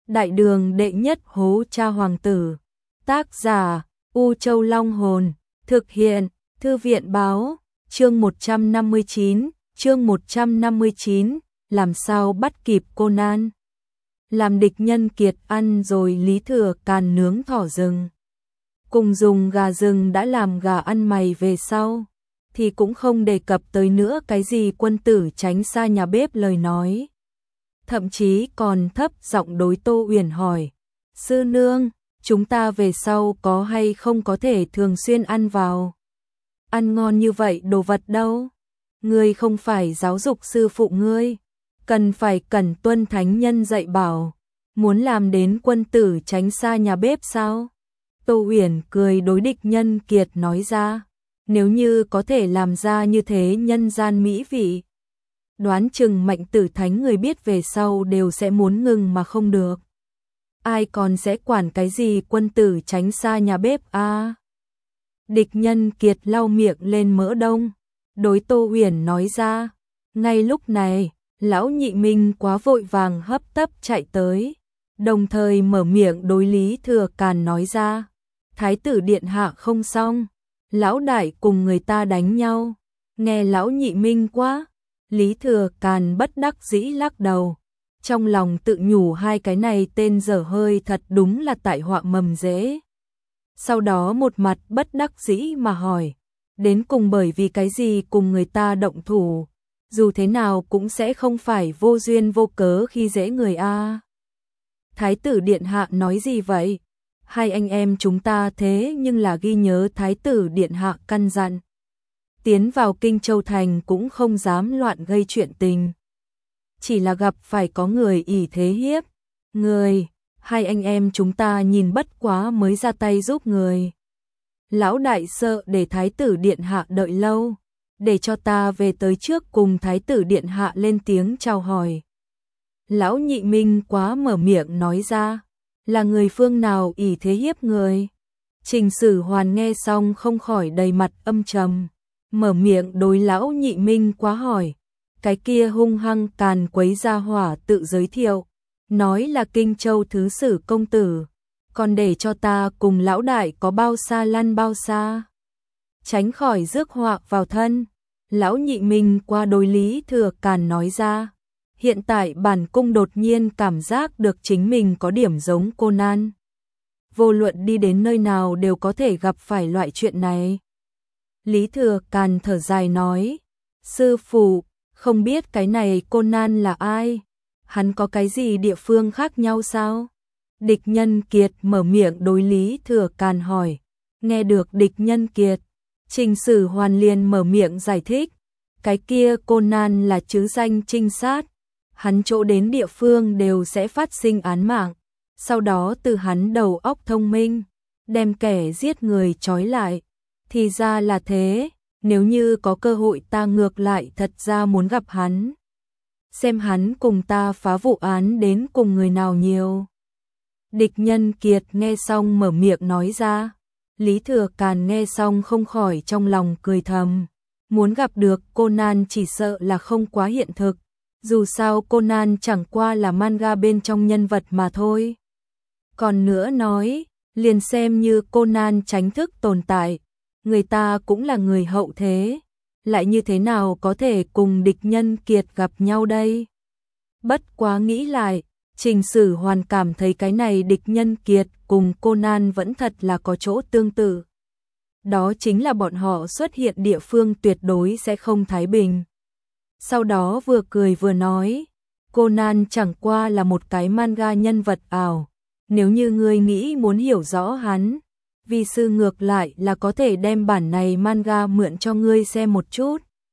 Đại đường đệ nhất hố cha hoàng tử. Tác giả U Châu Long Hồn. Thực hiện Thư viện Báo. Chương 159. Làm sao bắt kịp Conan. Làm địch nhân kiệt ăn rồi Lý Thừa Càn nướng thỏ rừng. Cùng dùng gà rừng đã làm gà ăn mày về sau, thì cũng không đề cập tới nữa cái gì quân tử tránh xa nhà bếp lời nói. Thậm chí còn thấp giọng đối Tô Uyển hỏi, sư nương, chúng ta về sau có hay không có thể thường xuyên ăn vào? Ăn ngon như vậy đồ vật đâu? Ngươi không phải giáo dục sư phụ ngươi, cần phải cẩn tuân thánh nhân dạy bảo, muốn làm đến quân tử tránh xa nhà bếp sao? Tô Uyển cười đối địch nhân kiệt nói ra, nếu như có thể làm ra như thế nhân gian mỹ vị, đoán chừng Mạnh Tử Thánh người biết về sau đều sẽ muốn ngừng mà không được. Ai còn sẽ quản cái gì quân tử tránh xa nhà bếp a? Địch nhân kiệt lau miệng lên mỡ đông, đối Tô Uyển nói ra. Ngay lúc này, lão Nhị Minh quá vội vàng hấp tấp chạy tới, đồng thời mở miệng đối Lý Thừa Càn nói ra, Thái tử điện hạ không xong, lão đại cùng người ta đánh nhau. Nghe lão Nhị Minh quá, Lý Thừa Càn bất đắc dĩ lắc đầu, trong lòng tự nhủ hai cái này tên dở hơi thật đúng là tại họa mầm rễ. Sau đó một mặt bất đắc dĩ mà hỏi, đến cùng bởi vì cái gì cùng người ta động thủ, dù thế nào cũng sẽ không phải vô duyên vô cớ khi dễ người a. Thái tử điện hạ nói gì vậy? Hai anh em chúng ta thế nhưng là ghi nhớ Thái tử điện hạ căn dặn, tiến vào Kinh Châu Thành cũng không dám loạn gây chuyện tình, chỉ là gặp phải có người ỷ thế hiếp người, hai anh em chúng ta nhìn bất quá mới ra tay giúp người. Lão đại sợ để Thái tử điện hạ đợi lâu, để cho ta về tới trước cùng Thái tử điện hạ lên tiếng chào hỏi. Lão Nhị Minh quá mở miệng nói ra, là người phương nào ỷ thế hiếp người? Trình Sử Hoàn nghe xong không khỏi đầy mặt âm trầm, mở miệng đối lão Nhị Minh quá hỏi, cái kia hung hăng càn quấy gia hỏa tự giới thiệu, nói là Kinh Châu thứ sử công tử, còn để cho ta cùng lão đại có bao xa lăn bao xa, tránh khỏi rước họa vào thân. Lão Nhị Minh qua đối Lý Thừa Càn nói ra, hiện tại bản cung đột nhiên cảm giác được chính mình có điểm giống Conan, vô luận đi đến nơi nào đều có thể gặp phải loại chuyện này. Lý Thừa Càn thở dài nói, sư phụ, không biết cái này Conan là ai? Hắn có cái gì địa phương khác nhau sao? Địch nhân kiệt mở miệng đối Lý Thừa Càn hỏi. Nghe được địch nhân kiệt, Trình Sử Hoàn liền mở miệng giải thích, cái kia Conan là chứ danh trinh sát, hắn chỗ đến địa phương đều sẽ phát sinh án mạng, sau đó từ hắn đầu óc thông minh, đem kẻ giết người trói lại. Thì ra là thế, nếu như có cơ hội ta ngược lại thật ra muốn gặp hắn, xem hắn cùng ta phá vụ án đến cùng người nào nhiều. Địch nhân kiệt nghe xong mở miệng nói ra. Lý Thừa Càn nghe xong không khỏi trong lòng cười thầm, muốn gặp được Conan chỉ sợ là không quá hiện thực, dù sao Conan chẳng qua là manga bên trong nhân vật mà thôi. Còn nữa nói, liền xem như Conan tránh thức tồn tại, người ta cũng là người hậu thế, lại như thế nào có thể cùng địch nhân kiệt gặp nhau đây? Bất quá nghĩ lại, Trình Sử Hoàn cảm thấy cái này địch nhân kiệt cùng Conan vẫn thật là có chỗ tương tự. Đó chính là bọn họ xuất hiện địa phương tuyệt đối sẽ không thái bình. Sau đó vừa cười vừa nói, Conan chẳng qua là một cái manga nhân vật ảo, nếu như ngươi nghĩ muốn hiểu rõ hắn, vi sư ngược lại là có thể đem bản này manga mượn cho ngươi xem một chút.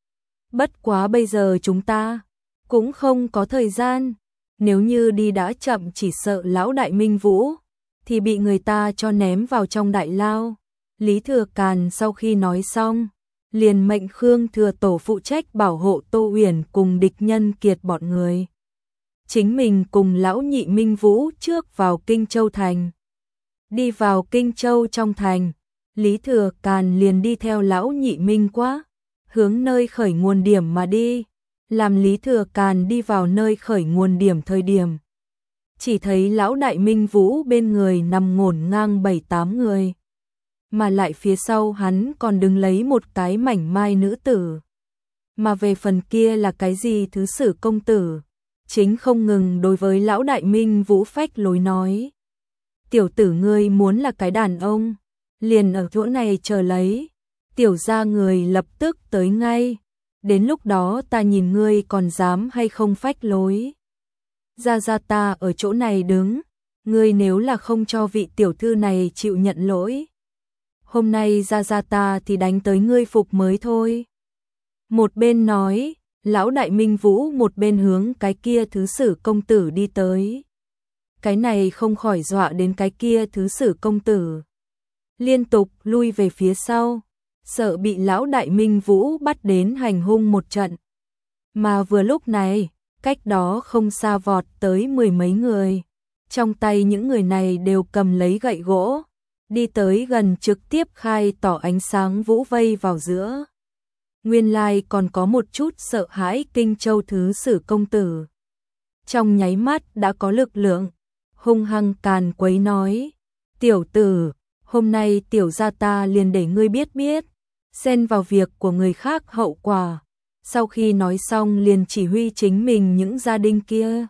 Bất quá bây giờ chúng ta cũng không có thời gian, nếu như đi đã chậm chỉ sợ lão đại Minh Vũ thì bị người ta cho ném vào trong đại lao. Lý Thừa Càn sau khi nói xong, liền mệnh Khương Thừa Tổ phụ trách bảo hộ Tô Uyển cùng địch nhân kiệt bọn người. Chính mình cùng lão Nhị Minh Vũ trước vào Kinh Châu Thành. Đi vào Kinh Châu trong thành, Lý Thừa Càn liền đi theo lão Nhị Minh quá, hướng nơi khởi nguồn điểm mà đi. Làm Lý Thừa Càn đi vào nơi khởi nguồn điểm thời điểm, chỉ thấy lão đại Minh Vũ bên người nằm ngổn ngang 7-8 người. Mà lại phía sau hắn còn đứng lấy một cái mảnh mai nữ tử. Mà về phần kia là cái gì thứ sử công tử, chính không ngừng đối với lão đại Minh Vũ phách lối nói. Tiểu tử ngươi muốn là cái đàn ông, liền ở chỗ này chờ lấy, tiểu gia người lập tức tới ngay, đến lúc đó ta nhìn ngươi còn dám hay không phách lối. Gia ta ở chỗ này đứng, ngươi nếu là không cho vị tiểu thư này chịu nhận lỗi, hôm nay gia ta thì đánh tới ngươi phục mới thôi. Một bên nói, lão đại Minh Vũ một bên hướng cái kia thứ sử công tử đi tới. Cái này không khỏi dọa đến cái kia thứ sử công tử, liên tục lui về phía sau, sợ bị lão đại Minh Vũ bắt đến hành hung một trận. Mà vừa lúc này, cách đó không xa vọt tới 10 mấy người, trong tay những người này đều cầm lấy gậy gỗ, đi tới gần trực tiếp khai tỏ ánh sáng vũ vây vào giữa. Nguyên lai còn có một chút sợ hãi Kinh Châu thứ sử công tử. Trong nháy mắt đã có lực lượng, hung hăng càn quấy nói, tiểu tử, hôm nay tiểu gia ta liền để ngươi biết biết, xen vào việc của người khác hậu quả. Sau khi nói xong liền chỉ huy chính mình những gia đình kia.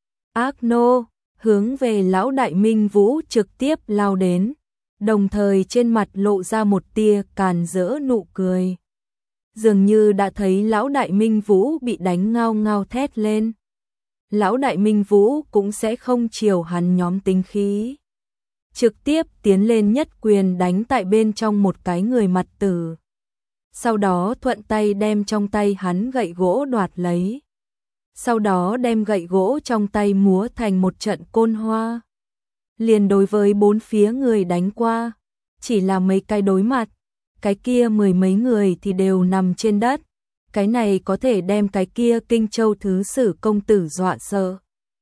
Ác nô, hướng về lão đại Minh Vũ trực tiếp lao đến, đồng thời trên mặt lộ ra một tia càn rỡ nụ cười. Dường như đã thấy lão đại Minh Vũ bị đánh ngao ngao thét lên. Lão đại Minh Vũ cũng sẽ không chiều hắn nhóm tính khí. Trực tiếp tiến lên nhất quyền đánh tại bên trong một cái người mặt tử. Sau đó thuận tay đem trong tay hắn gậy gỗ đoạt lấy. Sau đó đem gậy gỗ trong tay múa thành một trận côn hoa. Liền đối với bốn phía người đánh qua. Chỉ là mấy cái đối mặt. Cái kia 10 mấy người thì đều nằm trên đất. Cái này có thể đem cái kia Kinh Châu thứ sử công tử dọa sợ.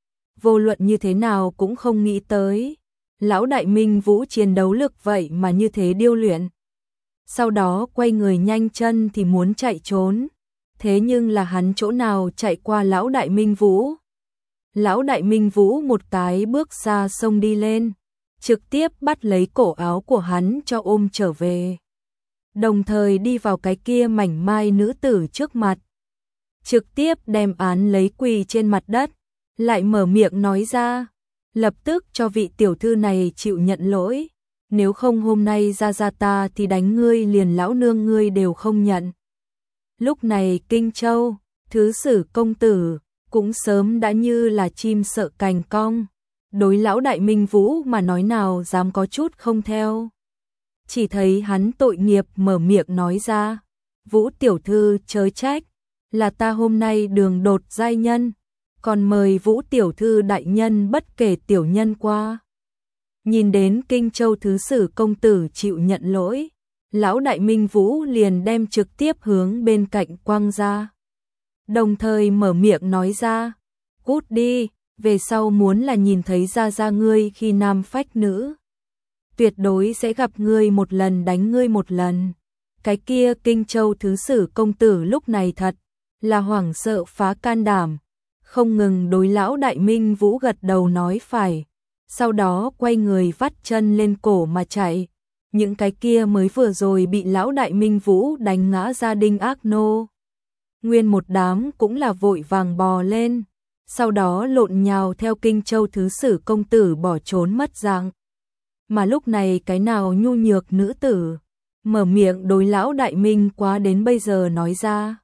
Vô luận như thế nào cũng không nghĩ tới. Lão đại Minh Vũ chiến đấu lực vậy mà như thế điêu luyện. Sau đó quay người nhanh chân thì muốn chạy trốn. Thế nhưng là hắn chỗ nào chạy qua lão đại Minh Vũ. Lão đại Minh Vũ một cái bước xa xông đi lên. Trực tiếp bắt lấy cổ áo của hắn cho ôm trở về. Đồng thời đi vào cái kia mảnh mai nữ tử trước mặt. Trực tiếp đem án lấy quỳ trên mặt đất. Lại mở miệng nói ra. Lập tức cho vị tiểu thư này chịu nhận lỗi. Nếu không hôm nay ra ta thì đánh ngươi liền lão nương ngươi đều không nhận. Lúc này Kinh Châu, thứ sử công tử, cũng sớm đã như là chim sợ cành cong. Đối lão đại Minh Vũ mà nói nào dám có chút không theo. Chỉ thấy hắn tội nghiệp mở miệng nói ra. Vũ tiểu thư chớ trách, là ta hôm nay đường đột giai nhân. Còn mời Vũ tiểu thư đại nhân bất kể tiểu nhân qua. Nhìn đến Kinh Châu thứ sử công tử chịu nhận lỗi, lão đại Minh Vũ liền đem trực tiếp hướng bên cạnh quăng ra. Đồng thời mở miệng nói ra, cút đi, về sau muốn là nhìn thấy ra ngươi khi nam phách nữ. Tuyệt đối sẽ gặp ngươi một lần đánh ngươi một lần. Cái kia Kinh Châu thứ sử công tử lúc này thật là hoảng sợ phá can đảm, không ngừng đối lão đại Minh Vũ gật đầu nói phải. Sau đó quay người vắt chân lên cổ mà chạy. Những cái kia mới vừa rồi bị lão đại Minh Vũ đánh ngã gia đình ác nô. Nguyên một đám cũng là vội vàng bò lên. Sau đó lộn nhào theo Kinh Châu thứ sử công tử bỏ trốn mất dạng. Mà lúc này cái nào nhu nhược nữ tử mở miệng đối lão đại Minh quá đến bây giờ nói ra.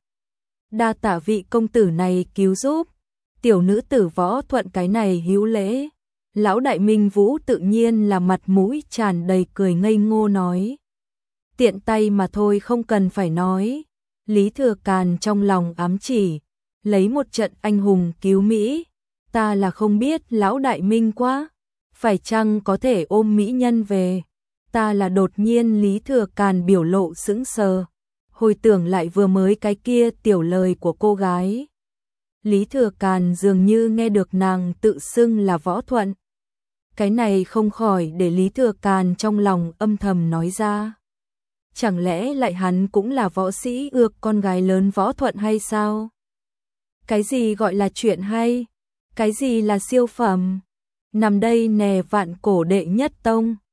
Đa tạ vị công tử này cứu giúp. Tiểu nữ tử Võ Thuận cái này hữu lễ. Lão đại Minh Vũ tự nhiên là mặt mũi tràn đầy cười ngây ngô nói. Tiện tay mà thôi không cần phải nói. Lý Thừa Càn trong lòng ám chỉ. Lấy một trận anh hùng cứu Mỹ. Ta là không biết lão đại Minh quá. Phải chăng có thể ôm mỹ nhân về. Ta là đột nhiên Lý Thừa Càn biểu lộ sững sờ. Hồi tưởng lại vừa mới cái kia tiểu lời của cô gái. Lý Thừa Càn dường như nghe được nàng tự xưng là Võ Thuận. Cái này không khỏi để Lý Thừa Càn trong lòng âm thầm nói ra. Chẳng lẽ lại hắn cũng là võ sĩ ước con gái lớn Võ Thuận hay sao? Cái gì gọi là chuyện hay? Cái gì là siêu phẩm? Nằm đây nè Vạn Cổ đệ nhất tông.